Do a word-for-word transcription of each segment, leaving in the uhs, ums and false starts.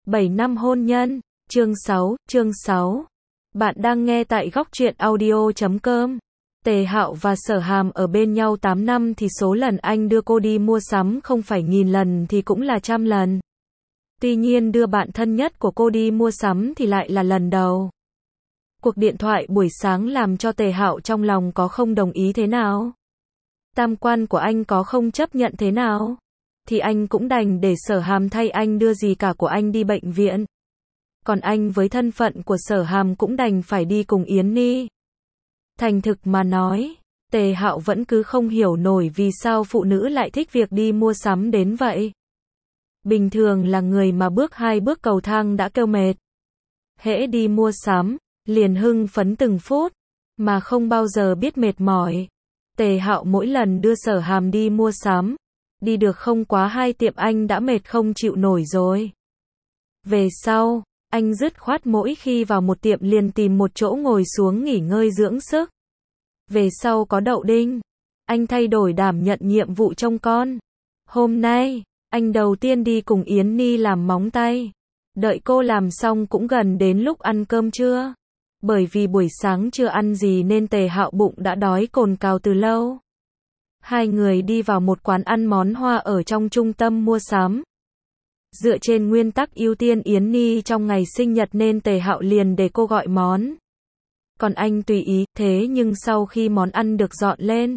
bảy năm hôn nhân, chương sáu, chương sáu. Bạn đang nghe tại góc truyện audio chấm com. Tề Hạo và Sở Hàm ở bên nhau tám năm thì số lần anh đưa cô đi mua sắm không phải nghìn lần thì cũng là trăm lần. Tuy nhiên đưa bạn thân nhất của cô đi mua sắm thì lại là lần đầu. Cuộc điện thoại buổi sáng làm cho Tề Hạo trong lòng có không đồng ý thế nào. Tam quan của anh có không chấp nhận thế nào. Thì anh cũng đành để Sở Hàm thay anh đưa dì cả của anh đi bệnh viện. Còn anh với thân phận của Sở Hàm cũng đành phải đi cùng Yến Ni. Thành thực mà nói, Tề Hạo vẫn cứ không hiểu nổi vì sao phụ nữ lại thích việc đi mua sắm đến vậy. Bình thường là người mà bước hai bước cầu thang đã kêu mệt. Hễ đi mua sắm, liền hưng phấn từng phút, mà không bao giờ biết mệt mỏi. Tề Hạo mỗi lần đưa Sở Hàm đi mua sắm, đi được không quá hai tiệm anh đã mệt không chịu nổi rồi. Về sau, anh dứt khoát mỗi khi vào một tiệm liền tìm một chỗ ngồi xuống nghỉ ngơi dưỡng sức. Về sau có đậu đinh, anh thay đổi đảm nhận nhiệm vụ trông con. Hôm nay, anh đầu tiên đi cùng Yến Ni làm móng tay. Đợi cô làm xong cũng gần đến lúc ăn cơm trưa. Bởi vì buổi sáng chưa ăn gì nên Tề Hạo bụng đã đói cồn cào từ lâu. Hai người đi vào một quán ăn món Hoa ở trong trung tâm mua sắm. Dựa trên nguyên tắc ưu tiên Yến Ni trong ngày sinh nhật nên Tề Hạo liền để cô gọi món. Còn anh tùy ý, thế nhưng sau khi món ăn được dọn lên,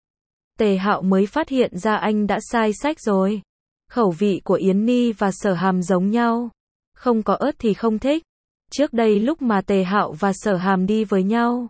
Tề Hạo mới phát hiện ra anh đã sai sách rồi. Khẩu vị của Yến Ni và Sở Hàm giống nhau. Không có ớt thì không thích. Trước đây lúc mà Tề Hạo và Sở Hàm đi với nhau,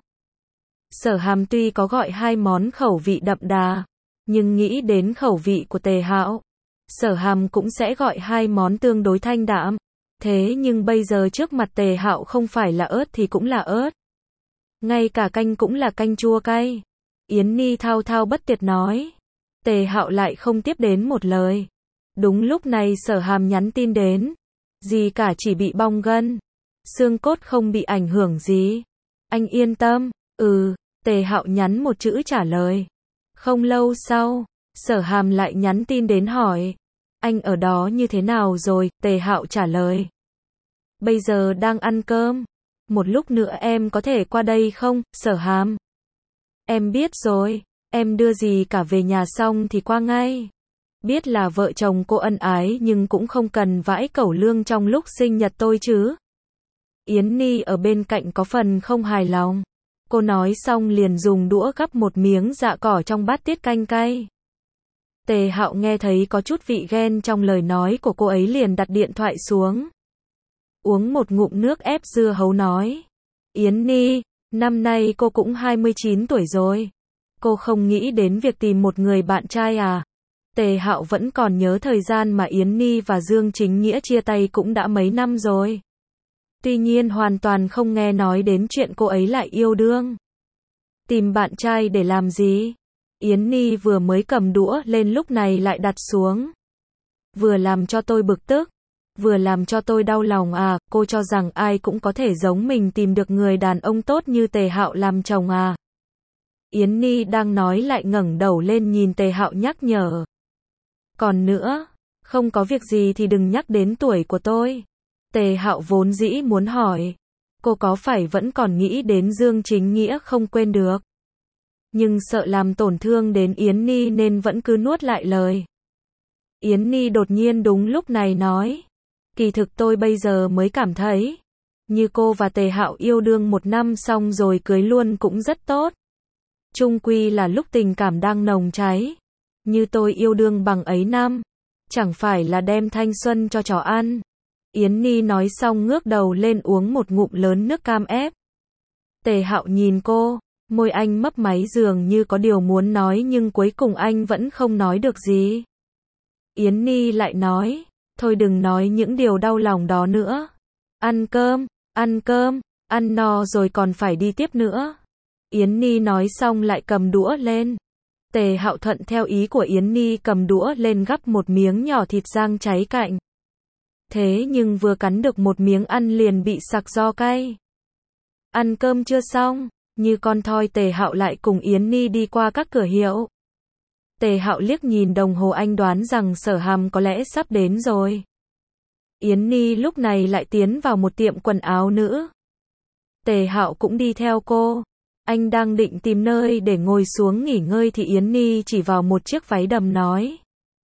Sở Hàm tuy có gọi hai món khẩu vị đậm đà, nhưng nghĩ đến khẩu vị của Tề Hạo, Sở Hàm cũng sẽ gọi hai món tương đối thanh đạm. Thế nhưng bây giờ trước mặt Tề Hạo không phải là ớt thì cũng là ớt. Ngay cả canh cũng là canh chua cay. Yến Ni thao thao bất tuyệt nói. Tề Hạo lại không tiếp đến một lời. Đúng lúc này Sở Hàm nhắn tin đến. Gì cả chỉ bị bong gân. Xương cốt không bị ảnh hưởng gì. Anh yên tâm. Ừ, Tề Hạo nhắn một chữ trả lời. Không lâu sau, Sở Hàm lại nhắn tin đến hỏi. Anh ở đó như thế nào rồi? Tề Hạo trả lời. Bây giờ đang ăn cơm. Một lúc nữa em có thể qua đây không? Sở Hàm. Em biết rồi, em đưa gì cả về nhà xong thì qua ngay. Biết là vợ chồng cô ân ái nhưng cũng không cần vãi cẩu lương trong lúc sinh nhật tôi chứ. Yến Ni ở bên cạnh có phần không hài lòng. Cô nói xong liền dùng đũa gắp một miếng dạ cỏ trong bát tiết canh cay. Tề Hạo nghe thấy có chút vị ghen trong lời nói của cô ấy liền đặt điện thoại xuống. Uống một ngụm nước ép dưa hấu nói. Yến Ni, năm nay cô cũng hai mươi chín tuổi rồi. Cô không nghĩ đến việc tìm một người bạn trai à? Tề Hạo vẫn còn nhớ thời gian mà Yến Ni và Dương Chính Nghĩa chia tay cũng đã mấy năm rồi. Tuy nhiên hoàn toàn không nghe nói đến chuyện cô ấy lại yêu đương. Tìm bạn trai để làm gì? Yến Ni vừa mới cầm đũa lên lúc này lại đặt xuống. Vừa làm cho tôi bực tức, vừa làm cho tôi đau lòng à, cô cho rằng ai cũng có thể giống mình tìm được người đàn ông tốt như Tề Hạo làm chồng à? Yến Ni đang nói lại ngẩng đầu lên nhìn Tề Hạo nhắc nhở. Còn nữa, không có việc gì thì đừng nhắc đến tuổi của tôi. Tề Hạo vốn dĩ muốn hỏi, cô có phải vẫn còn nghĩ đến Dương Chính Nghĩa không quên được. Nhưng sợ làm tổn thương đến Yến Ni nên vẫn cứ nuốt lại lời. Yến Ni đột nhiên đúng lúc này nói. Kỳ thực tôi bây giờ mới cảm thấy, như cô và Tề Hạo yêu đương một năm xong rồi cưới luôn cũng rất tốt. Chung quy là lúc tình cảm đang nồng cháy. Như tôi yêu đương bằng ấy năm, chẳng phải là đem thanh xuân cho chó ăn. Yến Ni nói xong ngước đầu lên uống một ngụm lớn nước cam ép. Tề Hạo nhìn cô, môi anh mấp máy dường như có điều muốn nói nhưng cuối cùng anh vẫn không nói được gì. Yến Ni lại nói, thôi đừng nói những điều đau lòng đó nữa. Ăn cơm, ăn cơm, ăn no rồi còn phải đi tiếp nữa. Yến Ni nói xong lại cầm đũa lên. Tề Hạo thuận theo ý của Yến Ni cầm đũa lên gắp một miếng nhỏ thịt rang cháy cạnh. Thế nhưng vừa cắn được một miếng ăn liền bị sặc do cay. Ăn cơm chưa xong, như con thoi Tề Hạo lại cùng Yến Ni đi qua các cửa hiệu. Tề Hạo liếc nhìn đồng hồ anh đoán rằng Sở Hàm có lẽ sắp đến rồi. Yến Ni lúc này lại tiến vào một tiệm quần áo nữ. Tề Hạo cũng đi theo cô. Anh đang định tìm nơi để ngồi xuống nghỉ ngơi thì Yến Ni chỉ vào một chiếc váy đầm nói.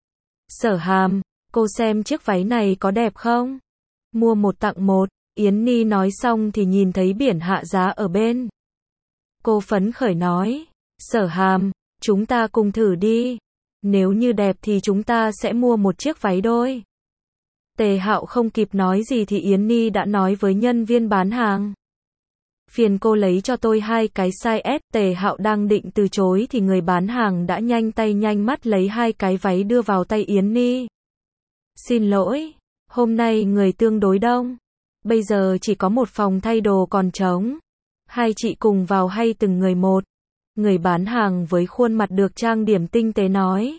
Sở Hàm, cô xem chiếc váy này có đẹp không? Mua một tặng một. Yến Ni nói xong thì nhìn thấy biển hạ giá ở bên. Cô phấn khởi nói. Sở Hàm, chúng ta cùng thử đi. Nếu như đẹp thì chúng ta sẽ mua một chiếc váy đôi. Tề Hạo không kịp nói gì thì Yến Ni đã nói với nhân viên bán hàng. Phiền cô lấy cho tôi hai cái size S. Tề Hạo đang định từ chối thì người bán hàng đã nhanh tay nhanh mắt lấy hai cái váy đưa vào tay Yến Ni. Xin lỗi, hôm nay người tương đối đông. Bây giờ chỉ có một phòng thay đồ còn trống. Hai chị cùng vào hay từng người một? Người bán hàng với khuôn mặt được trang điểm tinh tế nói.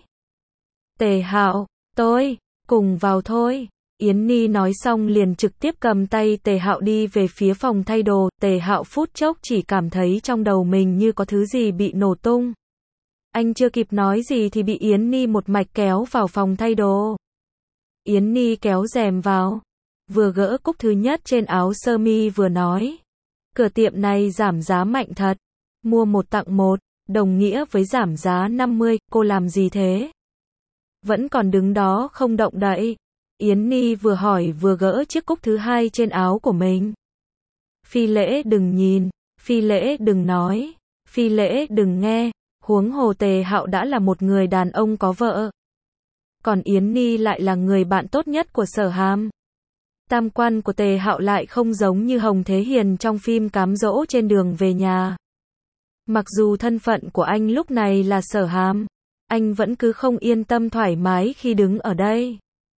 Tề Hạo, tôi, cùng vào thôi. Yến Ni nói xong liền trực tiếp cầm tay Tề Hạo đi về phía phòng thay đồ. Tề Hạo phút chốc chỉ cảm thấy trong đầu mình như có thứ gì bị nổ tung. Anh chưa kịp nói gì thì bị Yến Ni một mạch kéo vào phòng thay đồ. Yến Ni kéo rèm vào, vừa gỡ cúc thứ nhất trên áo sơ mi vừa nói. Cửa tiệm này giảm giá mạnh thật. Mua một tặng một, đồng nghĩa với giảm giá năm mươi, cô làm gì thế? Vẫn còn đứng đó không động đậy. Yến Ni vừa hỏi vừa gỡ chiếc cúc thứ hai trên áo của mình. Phi Lễ đừng nhìn, Phi Lễ đừng nói, Phi Lễ đừng nghe, huống hồ Tề Hạo đã là một người đàn ông có vợ. Còn Yến Ni lại là người bạn tốt nhất của Sở Hàm. Tam quan của Tề Hạo lại không giống như Hồng Thế Hiền trong phim Cám Dỗ trên đường về nhà. Mặc dù thân phận của anh lúc này là Sở Hàm, anh vẫn cứ không yên tâm thoải mái khi đứng ở đây.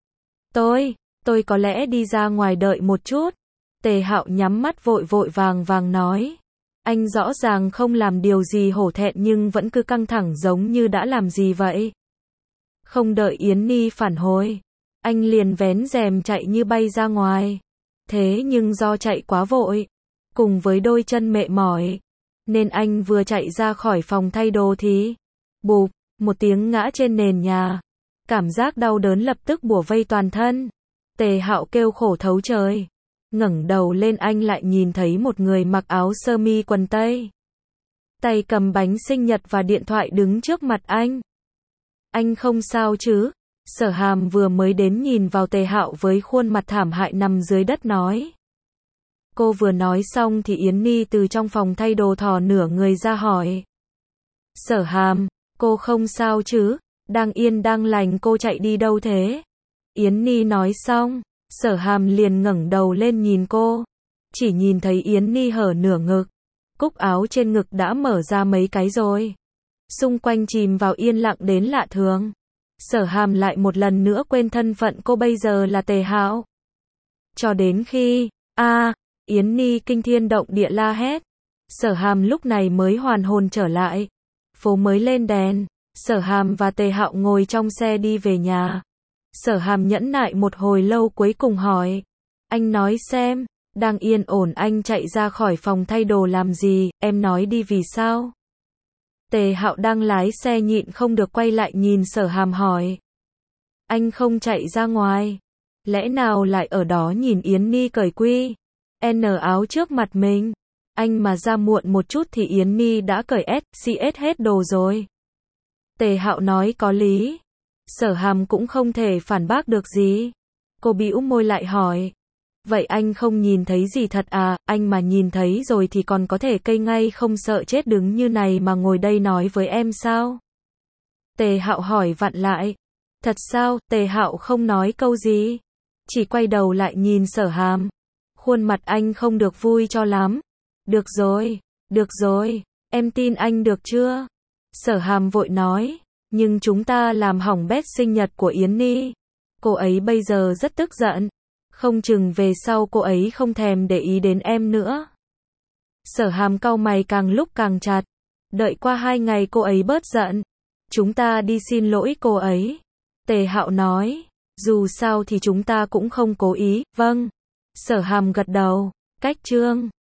Tôi, tôi có lẽ đi ra ngoài đợi một chút. Tề Hạo nhắm mắt vội vội vàng vàng nói. Anh rõ ràng không làm điều gì hổ thẹn nhưng vẫn cứ căng thẳng giống như đã làm gì vậy. Không đợi Yến Ni phản hồi, anh liền vén rèm chạy như bay ra ngoài. Thế nhưng do chạy quá vội, cùng với đôi chân mệt mỏi, nên anh vừa chạy ra khỏi phòng thay đồ thì bụp, một tiếng ngã trên nền nhà. Cảm giác đau đớn lập tức bủa vây toàn thân. Tề Hạo kêu khổ thấu trời. Ngẩng đầu lên anh lại nhìn thấy một người mặc áo sơ mi quần tây, tay cầm bánh sinh nhật và điện thoại đứng trước mặt anh. Anh không sao chứ? Sở Hàm vừa mới đến nhìn vào Tề Hạo với khuôn mặt thảm hại nằm dưới đất nói. Cô vừa nói xong thì Yến Ni từ trong phòng thay đồ thò nửa người ra hỏi. Sở Hàm, cô không sao chứ? Đang yên đang lành cô chạy đi đâu thế? Yến Ni nói xong, Sở Hàm liền ngẩng đầu lên nhìn cô. Chỉ nhìn thấy Yến Ni hở nửa ngực. Cúc áo trên ngực đã mở ra mấy cái rồi. Xung quanh chìm vào yên lặng đến lạ thường. Sở Hàm lại một lần nữa quên thân phận cô bây giờ là Tề Hạo. Cho đến khi, a à, Yến Ni kinh thiên động địa la hét. Sở Hàm lúc này mới hoàn hồn trở lại. Phố mới lên đèn. Sở Hàm và Tề Hạo ngồi trong xe đi về nhà. Sở Hàm nhẫn nại một hồi lâu cuối cùng hỏi. Anh nói xem, đang yên ổn anh chạy ra khỏi phòng thay đồ làm gì, em nói đi vì sao? Tề Hạo đang lái xe nhịn không được quay lại nhìn Sở Hàm hỏi. Anh không chạy ra ngoài, lẽ nào lại ở đó nhìn Yến Ni cởi quy N áo trước mặt mình? Anh mà ra muộn một chút thì Yến Ni đã cởi S, xê ét hết đồ rồi. Tề Hạo nói có lý. Sở Hàm cũng không thể phản bác được gì. Cô bĩu môi lại hỏi. Vậy anh không nhìn thấy gì thật à? Anh mà nhìn thấy rồi thì còn có thể cây ngay không sợ chết đứng như này mà ngồi đây nói với em sao? Tề Hạo hỏi vặn lại. Thật sao? Tề Hạo không nói câu gì, chỉ quay đầu lại nhìn Sở Hàm. Khuôn mặt anh không được vui cho lắm. Được rồi, được rồi, em tin anh được chưa? Sở Hàm vội nói. Nhưng chúng ta làm hỏng bét sinh nhật của Yến Ni. Cô ấy bây giờ rất tức giận. Không chừng về sau cô ấy không thèm để ý đến em nữa. Sở Hàm cau mày càng lúc càng chặt. Đợi qua hai ngày cô ấy bớt giận, chúng ta đi xin lỗi cô ấy. Tề Hạo nói. Dù sao thì chúng ta cũng không cố ý. Vâng. Sở Hàm gật đầu. Cách chương